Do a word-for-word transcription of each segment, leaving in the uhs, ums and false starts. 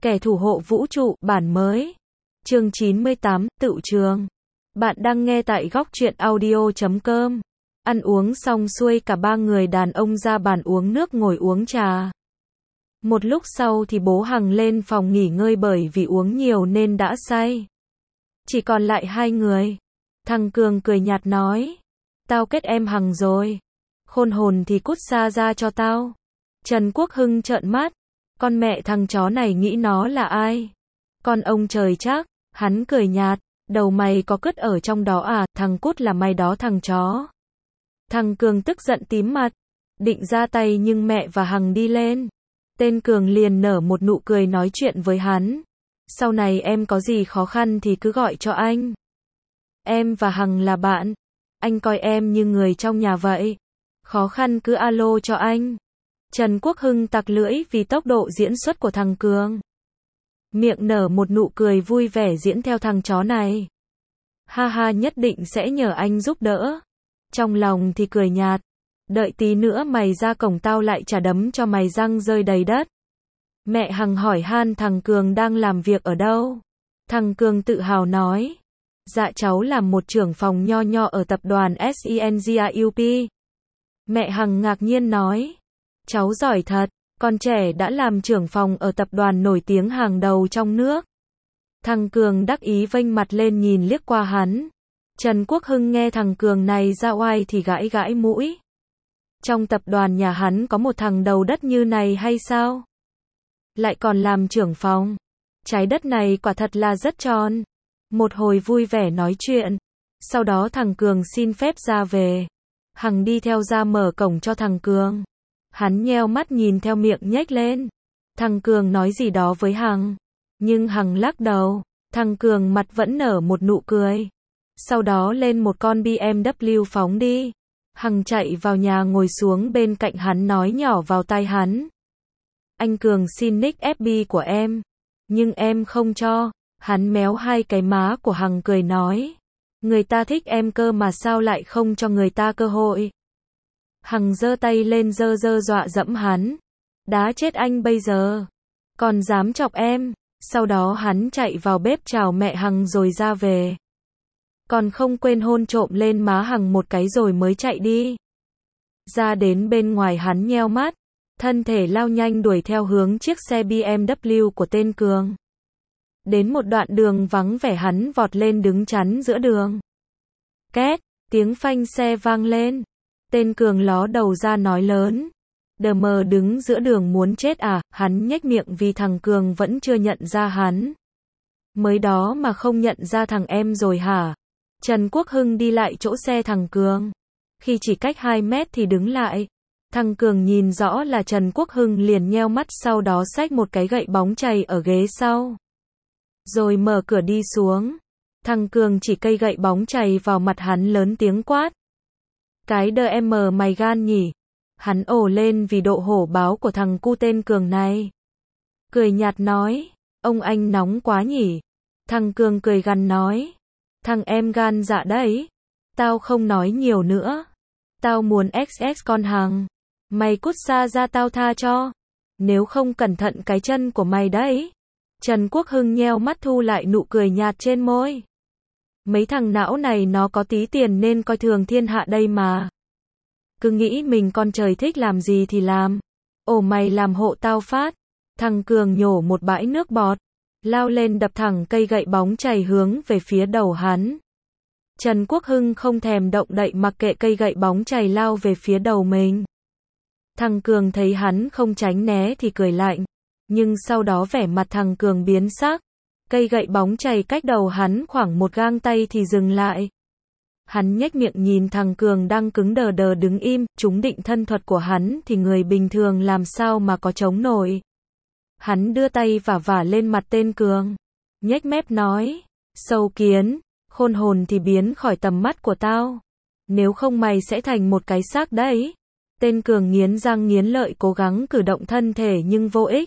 Kẻ thủ hộ vũ trụ, bản mới. Chương chín mươi tám, Tựu trường. Bạn đang nghe tại góc truyện audio chấm com. Ăn uống xong xuôi cả ba người đàn ông ra bàn uống nước ngồi uống trà. Một lúc sau thì bố Hằng lên phòng nghỉ ngơi bởi vì uống nhiều nên đã say. Chỉ còn lại hai người. Thằng Cường cười nhạt nói. Tao kết em Hằng rồi. Khôn hồn thì cút xa ra cho tao. Trần Quốc Hưng trợn mắt. Con mẹ thằng chó này nghĩ nó là ai? Con ông trời chắc. Hắn cười nhạt. Đầu mày có cứt ở trong đó à? Thằng cút là mày đó thằng chó. Thằng Cường tức giận tím mặt. Định ra tay nhưng mẹ và Hằng đi lên. Tên Cường liền nở một nụ cười nói chuyện với hắn. Sau này em có gì khó khăn thì cứ gọi cho anh. Em và Hằng là bạn. Anh coi em như người trong nhà vậy. Khó khăn cứ alo cho anh. Trần Quốc Hưng tặc lưỡi vì tốc độ diễn xuất của thằng Cường. Miệng nở một nụ cười vui vẻ diễn theo thằng chó này. Ha ha, nhất định sẽ nhờ anh giúp đỡ. Trong lòng thì cười nhạt. Đợi tí nữa mày ra cổng tao lại trả đấm cho mày răng rơi đầy đất. Mẹ Hằng hỏi han thằng Cường đang làm việc ở đâu. Thằng Cường tự hào nói. Dạ cháu làm một trưởng phòng nho nho ở tập đoàn Sengroup. Mẹ Hằng ngạc nhiên nói. Cháu giỏi thật, con trẻ đã làm trưởng phòng ở tập đoàn nổi tiếng hàng đầu trong nước. Thằng Cường đắc ý vênh mặt lên nhìn liếc qua hắn. Trần Quốc Hưng nghe thằng Cường này ra oai thì gãi gãi mũi. Trong tập đoàn nhà hắn có một thằng đầu đất như này hay sao? Lại còn làm trưởng phòng. Trái đất này quả thật là rất tròn. Một hồi vui vẻ nói chuyện. Sau đó thằng Cường xin phép ra về. Hằng đi theo ra mở cổng cho thằng Cường. Hắn nheo mắt nhìn theo miệng nhếch lên. Thằng Cường nói gì đó với Hằng. Nhưng Hằng lắc đầu. Thằng Cường mặt vẫn nở một nụ cười. Sau đó lên một con bê em vê phóng đi. Hằng chạy vào nhà ngồi xuống bên cạnh hắn nói nhỏ vào tai hắn. Anh Cường xin nick ép bê của em. Nhưng em không cho. Hắn méo hai cái má của Hằng cười nói. Người ta thích em cơ mà sao lại không cho người ta cơ hội. Hằng giơ tay lên giơ giơ dọa dẫm hắn. Đá chết anh bây giờ. Còn dám chọc em. Sau đó hắn chạy vào bếp chào mẹ Hằng rồi ra về. Còn không quên hôn trộm lên má Hằng một cái rồi mới chạy đi. Ra đến bên ngoài hắn nheo mắt. Thân thể lao nhanh đuổi theo hướng chiếc xe bê em vê của tên Cường. Đến một đoạn đường vắng vẻ hắn vọt lên đứng chắn giữa đường. Két, tiếng phanh xe vang lên. Tên Cường ló đầu ra nói lớn. Đờ mờ đứng giữa đường muốn chết à, hắn nhếch miệng vì thằng Cường vẫn chưa nhận ra hắn. Mới đó mà không nhận ra thằng em rồi hả? Trần Quốc Hưng đi lại chỗ xe thằng Cường. Khi chỉ cách hai mét thì đứng lại. Thằng Cường nhìn rõ là Trần Quốc Hưng liền nheo mắt sau đó xách một cái gậy bóng chày ở ghế sau. Rồi mở cửa đi xuống. Thằng Cường chỉ cây gậy bóng chày vào mặt hắn lớn tiếng quát. Cái đờ em mày gan nhỉ? Hắn ồ lên vì độ hổ báo của thằng cu tên Cường này. Cười nhạt nói. Ông anh nóng quá nhỉ? Thằng Cường cười gằn nói. Thằng em gan dạ đấy. Tao không nói nhiều nữa. Tao muốn ích ích con Hằng. Mày cút xa ra tao tha cho. Nếu không cẩn thận cái chân của mày đấy. Trần Quốc Hưng nheo mắt thu lại nụ cười nhạt trên môi. Mấy thằng não này nó có tí tiền nên coi thường thiên hạ đây mà. Cứ nghĩ mình con trời thích làm gì thì làm. Ồ mày làm hộ tao phát. Thằng Cường nhổ một bãi nước bọt. Lao lên đập thẳng cây gậy bóng chày hướng về phía đầu hắn. Trần Quốc Hưng không thèm động đậy mặc kệ cây gậy bóng chày lao về phía đầu mình. Thằng Cường thấy hắn không tránh né thì cười lạnh. Nhưng sau đó vẻ mặt thằng Cường biến sắc. Cây gậy bóng chày cách đầu hắn khoảng một gang tay thì dừng lại. Hắn nhếch miệng nhìn thằng Cường đang cứng đờ đờ đứng im, trúng định thân thuật của hắn thì người bình thường làm sao mà có chống nổi. Hắn đưa tay vả vả lên mặt tên Cường. Nhếch mép nói. Sâu kiến, khôn hồn thì biến khỏi tầm mắt của tao. Nếu không mày sẽ thành một cái xác đấy. Tên Cường nghiến răng nghiến lợi cố gắng cử động thân thể nhưng vô ích.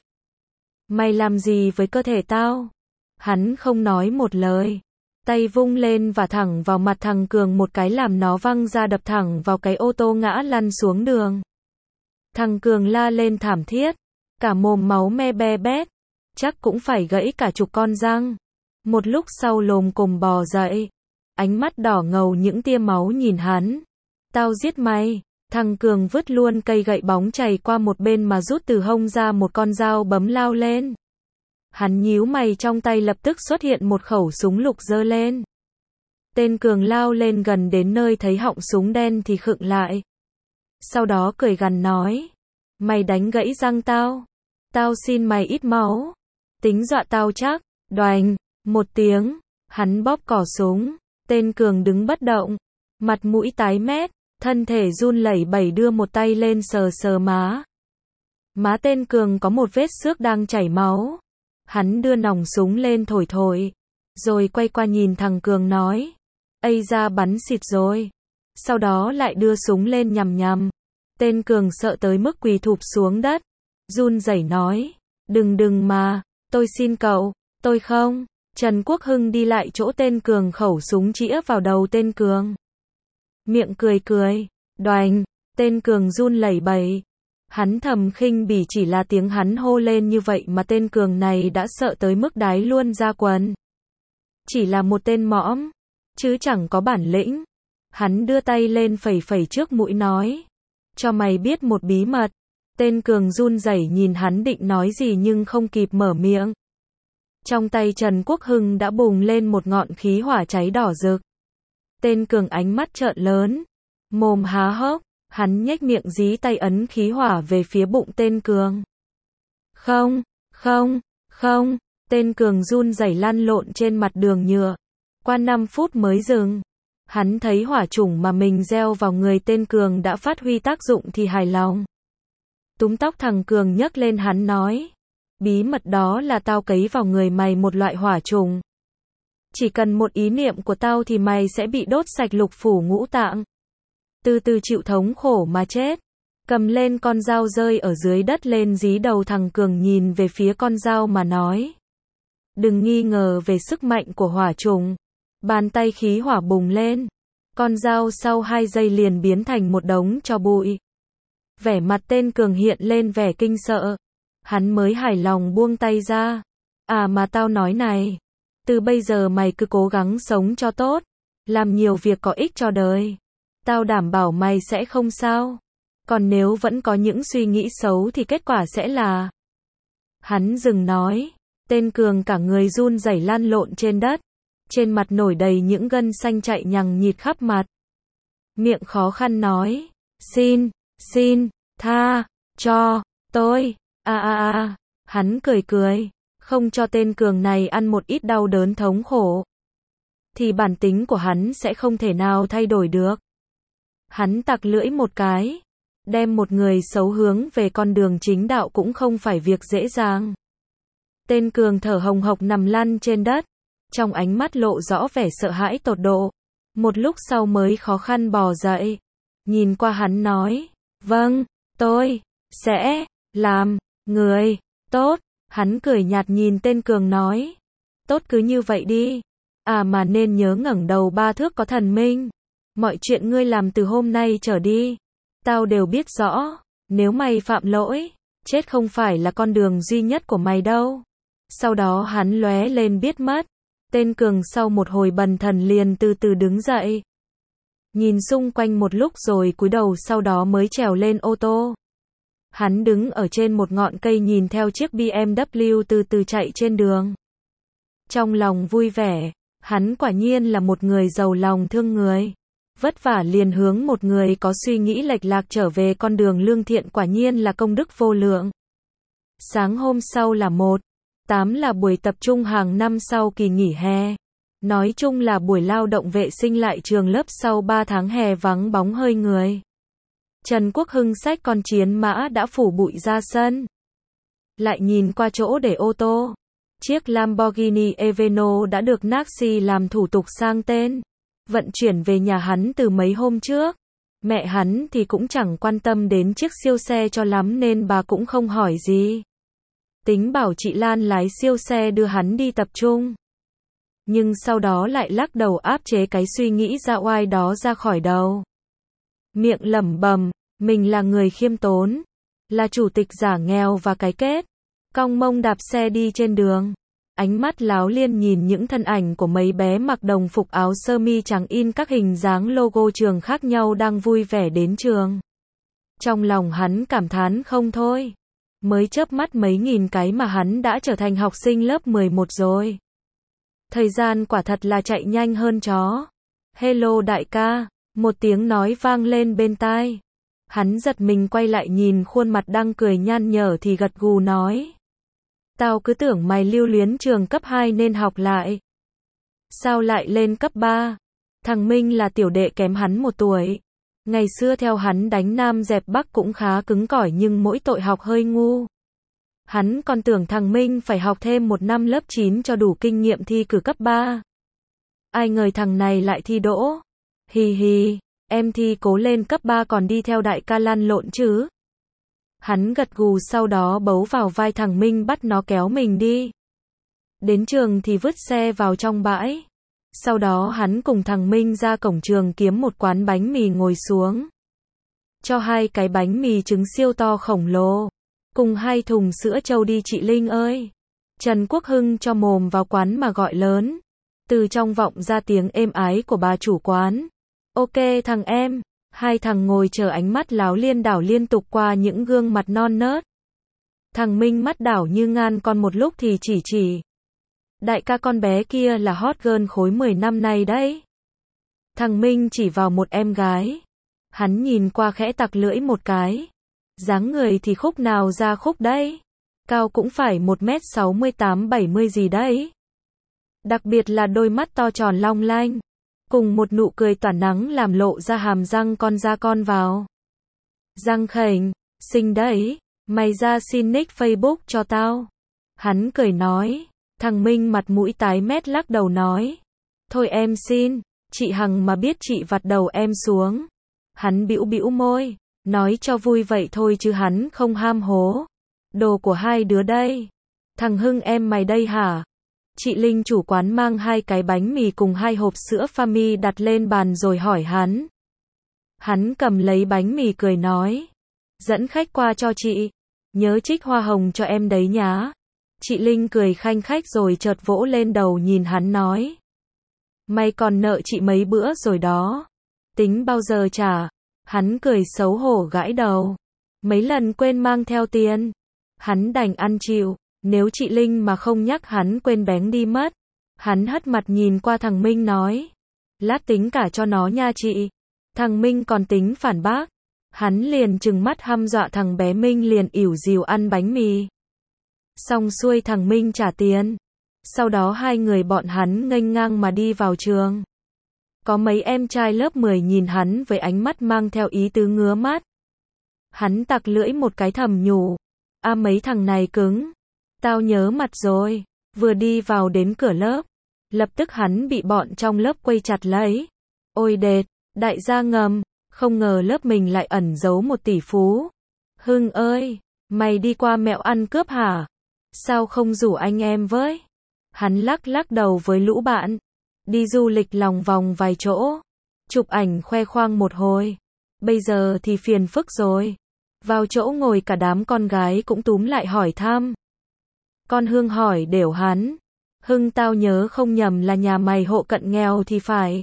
Mày làm gì với cơ thể tao? Hắn không nói một lời. Tay vung lên và thẳng vào mặt thằng Cường một cái làm nó văng ra đập thẳng vào cái ô tô ngã lăn xuống đường. Thằng Cường la lên thảm thiết. Cả mồm máu me be bét. chắc cũng phải gãy cả chục con răng. Một lúc sau lồm cồm bò dậy, ánh mắt đỏ ngầu những tia máu nhìn hắn. Tao giết mày. Thằng Cường vứt luôn cây gậy bóng chày qua một bên mà rút từ hông ra một con dao bấm lao lên. Hắn nhíu mày, trong tay lập tức xuất hiện một khẩu súng lục giơ lên. Tên Cường lao lên gần đến nơi thấy họng súng đen thì khựng lại. Sau đó cười gằn nói, mày đánh gãy răng tao, tao xin mày ít máu, tính dọa tao chắc. Đoành, một tiếng, hắn bóp cò súng, tên Cường đứng bất động, mặt mũi tái mét, thân thể run lẩy bẩy đưa một tay lên sờ sờ má. Má tên Cường có một vết xước đang chảy máu. Hắn đưa nòng súng lên thổi thổi, rồi quay qua nhìn thằng Cường nói, ây da bắn xịt rồi. Sau đó lại đưa súng lên nhằm nhằm. Tên Cường sợ tới mức quỳ thụp xuống đất, run rẩy nói, đừng đừng mà, tôi xin cậu, tôi không. Trần Quốc Hưng đi lại chỗ tên Cường, khẩu súng chĩa vào đầu tên Cường. Miệng cười cười, đoành, tên Cường run lẩy bẩy. Hắn thầm khinh bỉ, chỉ là tiếng hắn hô lên như vậy mà tên Cường này đã sợ tới mức đái luôn ra quần. Chỉ là một tên mõm, chứ chẳng có bản lĩnh. Hắn đưa tay lên phẩy phẩy trước mũi nói, cho mày biết một bí mật. Tên Cường run rẩy nhìn hắn định nói gì nhưng không kịp mở miệng. Trong tay Trần Quốc Hưng đã bùng lên một ngọn khí hỏa cháy đỏ rực. Tên Cường ánh mắt trợn lớn, mồm há hốc, hắn nhếch miệng dí tay ấn khí hỏa về phía bụng tên Cường. Không, không, không, tên Cường run rẩy lăn lộn trên mặt đường nhựa. Qua năm phút mới dừng. Hắn thấy hỏa chủng mà mình gieo vào người tên Cường đã phát huy tác dụng thì hài lòng. Túm tóc thằng Cường nhấc lên, hắn nói, bí mật đó là tao cấy vào người mày một loại hỏa trùng. Chỉ cần một ý niệm của tao thì mày sẽ bị đốt sạch lục phủ ngũ tạng. Từ từ chịu thống khổ mà chết. Cầm lên con dao rơi ở dưới đất lên dí đầu thằng Cường, nhìn về phía con dao mà nói, đừng nghi ngờ về sức mạnh của hỏa trùng. Bàn tay khí hỏa bùng lên. Con dao sau hai giây liền biến thành một đống tro bụi. Vẻ mặt tên Cường hiện lên vẻ kinh sợ. Hắn mới hài lòng buông tay ra. À mà tao nói này, từ bây giờ mày cứ cố gắng sống cho tốt, làm nhiều việc có ích cho đời. Tao đảm bảo mày sẽ không sao. Còn nếu vẫn có những suy nghĩ xấu thì kết quả sẽ là... Hắn dừng nói. Tên Cường cả người run rẩy lăn lộn trên đất. Trên mặt nổi đầy những gân xanh chạy nhằng nhịt khắp mặt. Miệng khó khăn nói, xin, xin, tha, cho, tôi, a a a. Hắn cười cười, không cho tên Cường này ăn một ít đau đớn thống khổ, thì bản tính của hắn sẽ không thể nào thay đổi được. Hắn tặc lưỡi một cái, đem một người xấu hướng về con đường chính đạo cũng không phải việc dễ dàng. Tên Cường thở hồng hộc nằm lăn trên đất, trong ánh mắt lộ rõ vẻ sợ hãi tột độ. Một lúc sau mới khó khăn bò dậy, nhìn qua hắn nói, vâng, tôi sẽ làm người tốt. Hắn cười nhạt nhìn tên Cường nói, tốt cứ như vậy đi. À mà nên nhớ ngẩng đầu ba thước có thần minh. Mọi chuyện ngươi làm từ hôm nay trở đi, tao đều biết rõ. Nếu mày phạm lỗi, chết không phải là con đường duy nhất của mày đâu. Sau đó hắn lóe lên biết mất. Tên Cường sau một hồi bần thần liền từ từ đứng dậy. Nhìn xung quanh một lúc rồi cúi đầu, sau đó mới trèo lên ô tô. Hắn đứng ở trên một ngọn cây nhìn theo chiếc bê em vê từ từ chạy trên đường. Trong lòng vui vẻ, hắn quả nhiên là một người giàu lòng thương người. Vất vả liền hướng một người có suy nghĩ lệch lạc trở về con đường lương thiện, quả nhiên là công đức vô lượng. Sáng hôm sau là một tám là buổi tập trung hàng năm sau kỳ nghỉ hè. Nói chung là buổi lao động vệ sinh lại trường lớp sau ba tháng hè vắng bóng hơi người. Trần Quốc Hưng xách con chiến mã đã phủ bụi ra sân. Lại nhìn qua chỗ để ô tô. Chiếc Lamborghini Aventador đã được Naxi làm thủ tục sang tên, vận chuyển về nhà hắn từ mấy hôm trước. Mẹ hắn thì cũng chẳng quan tâm đến chiếc siêu xe cho lắm nên bà cũng không hỏi gì. Tính bảo chị Lan lái siêu xe đưa hắn đi tập trung. Nhưng sau đó lại lắc đầu áp chế cái suy nghĩ ra oai đó ra khỏi đầu. Miệng lẩm bẩm, mình là người khiêm tốn, là chủ tịch giả nghèo và cái kết. cong mông đạp xe đi trên đường. Ánh mắt Láo Liên nhìn những thân ảnh của mấy bé mặc đồng phục áo sơ mi trắng in các hình dáng logo trường khác nhau đang vui vẻ đến trường. Trong lòng hắn cảm thán không thôi. Mới chớp mắt mấy nghìn cái mà hắn đã trở thành học sinh lớp mười một rồi. Thời gian quả thật là chạy nhanh hơn chó. Hello đại ca, một tiếng nói vang lên bên tai. Hắn giật mình quay lại nhìn khuôn mặt đang cười nhăn nhở thì gật gù nói. Tao cứ tưởng mày lưu luyến trường cấp hai nên học lại. Sao lại lên cấp ba? Thằng Minh là tiểu đệ kém hắn một tuổi. Ngày xưa theo hắn đánh Nam dẹp Bắc cũng khá cứng cỏi nhưng mỗi tội học hơi ngu. Hắn còn tưởng thằng Minh phải học thêm một năm lớp chín cho đủ kinh nghiệm thi cử cấp ba. Ai ngờ thằng này lại thi đỗ. Hì hì, em thi cố lên cấp ba còn đi theo đại ca lăn lộn chứ. Hắn gật gù sau đó bấu vào vai thằng Minh bắt nó kéo mình đi. Đến trường thì vứt xe vào trong bãi. Sau đó hắn cùng thằng Minh ra cổng trường kiếm một quán bánh mì ngồi xuống. Cho hai cái bánh mì trứng siêu to khổng lồ. Cùng hai thùng sữa trâu đi chị Linh ơi. Trần Quốc Hưng cho mồm vào quán mà gọi lớn. Từ trong vọng ra tiếng êm ái của bà chủ quán. Ok thằng em. Hai thằng ngồi chờ ánh mắt Láo Liên đảo liên tục qua những gương mặt non nớt. Thằng Minh mắt đảo như ngan con một lúc thì chỉ chỉ. Đại ca con bé kia là hot girl khối mười năm nay đấy. Thằng Minh chỉ vào một em gái. Hắn nhìn qua khẽ tặc lưỡi một cái. Dáng người thì khúc nào ra khúc đấy. Cao cũng phải một mét sáu mươi tám bảy mươi gì đấy. Đặc biệt là đôi mắt to tròn long lanh. Cùng một nụ cười tỏa nắng làm lộ ra hàm răng con ra con vào. Răng khểnh, xinh đấy, mày ra xin nick Facebook cho tao. Hắn cười nói, thằng Minh mặt mũi tái mét lắc đầu nói. Thôi em xin, chị Hằng mà biết chị vặt đầu em xuống. Hắn bĩu bĩu môi, nói cho vui vậy thôi chứ hắn không ham hố. Đồ của hai đứa đây. Thằng Hưng em mày đây hả? Chị Linh chủ quán mang hai cái bánh mì cùng hai hộp sữa Fami đặt lên bàn rồi hỏi hắn. Hắn cầm lấy bánh mì cười nói. Dẫn khách qua cho chị. Nhớ trích hoa hồng cho em đấy nhá. Chị Linh cười khanh khách rồi chợt vỗ lên đầu nhìn hắn nói. Mày còn nợ chị mấy bữa rồi đó. Tính bao giờ trả? Hắn cười xấu hổ gãi đầu. Mấy lần quên mang theo tiền. Hắn đành ăn chịu. Nếu chị Linh mà không nhắc hắn quên bén đi mất. Hắn hất mặt nhìn qua thằng Minh nói. Lát tính cả cho nó nha chị. Thằng Minh còn tính phản bác. Hắn liền trừng mắt hăm dọa thằng bé Minh liền ỉu dìu ăn bánh mì. Xong xuôi thằng Minh trả tiền. Sau đó hai người bọn hắn nghênh ngang mà đi vào trường. Có mấy em trai lớp mười nhìn hắn với ánh mắt mang theo ý tứ ngứa mắt. Hắn tặc lưỡi một cái thầm nhủ. A mấy thằng này cứng. Tao nhớ mặt rồi. Vừa đi vào đến cửa lớp. Lập tức hắn bị bọn trong lớp quây chặt lấy. Ôi đệt, đại gia ngầm. Không ngờ lớp mình lại ẩn giấu một tỷ phú. Hưng ơi, mày đi qua mẹo ăn cướp hả? Sao không rủ anh em với? Hắn lắc lắc đầu với lũ bạn. Đi du lịch lòng vòng vài chỗ. Chụp ảnh khoe khoang một hồi. Bây giờ thì phiền phức rồi. Vào chỗ ngồi cả đám con gái cũng túm lại hỏi thăm. Con Hương hỏi đều hắn. Hưng tao nhớ không nhầm là nhà mày hộ cận nghèo thì phải.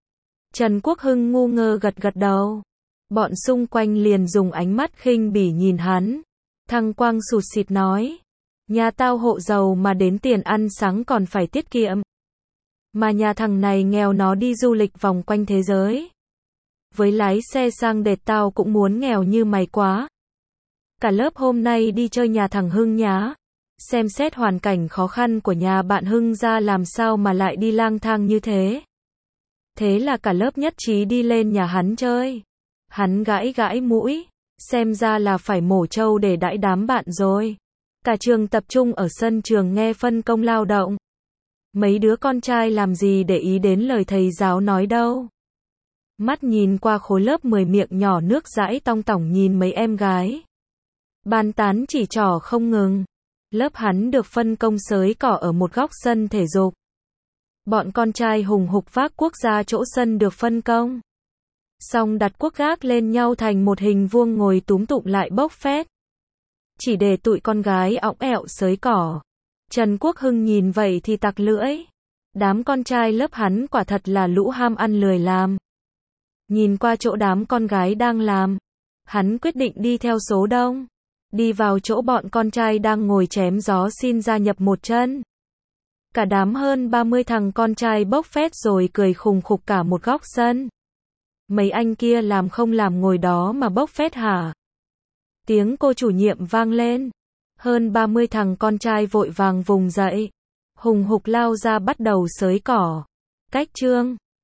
Trần Quốc Hưng ngu ngơ gật gật đầu. Bọn xung quanh liền dùng ánh mắt khinh bỉ nhìn hắn. Thằng Quang sụt sịt nói. Nhà tao hộ giàu mà đến tiền ăn sáng còn phải tiết kiệm. Mà nhà thằng này nghèo nó đi du lịch vòng quanh thế giới. Với lái xe sang đệt tao cũng muốn nghèo như mày quá. Cả lớp hôm nay đi chơi nhà thằng Hưng nhá. Xem xét hoàn cảnh khó khăn của nhà bạn Hưng ra làm sao mà lại đi lang thang như thế. Thế là cả lớp nhất trí đi lên nhà hắn chơi. Hắn gãi gãi mũi. Xem ra là phải mổ trâu để đãi đám bạn rồi. Cả trường tập trung ở sân trường nghe phân công lao động. Mấy đứa con trai làm gì để ý đến lời thầy giáo nói đâu. Mắt nhìn qua khối lớp mười miệng nhỏ nước dãi tong tỏng nhìn mấy em gái. Bàn tán chỉ trỏ không ngừng. Lớp hắn được phân công xới cỏ ở một góc sân thể dục. Bọn con trai hùng hục vác cuốc ra chỗ sân được phân công. Xong đặt cuốc gác lên nhau thành một hình vuông ngồi túm tụm lại bốc phét. chỉ để tụi con gái õng ẹo xới cỏ. Trần Quốc Hưng nhìn vậy thì tặc lưỡi. Đám con trai lớp hắn quả thật là lũ ham ăn lười làm. Nhìn qua chỗ đám con gái đang làm, hắn quyết định đi theo số đông. Đi vào chỗ bọn con trai đang ngồi chém gió xin gia nhập một chân. Cả đám hơn ba mươi thằng con trai bốc phét rồi cười khùng khục cả một góc sân. Mấy anh kia làm không làm ngồi đó mà bốc phét hả? Tiếng cô chủ nhiệm vang lên. Hơn ba mươi thằng con trai vội vàng vùng dậy. Hùng hục lao ra bắt đầu xới cỏ. Cách chương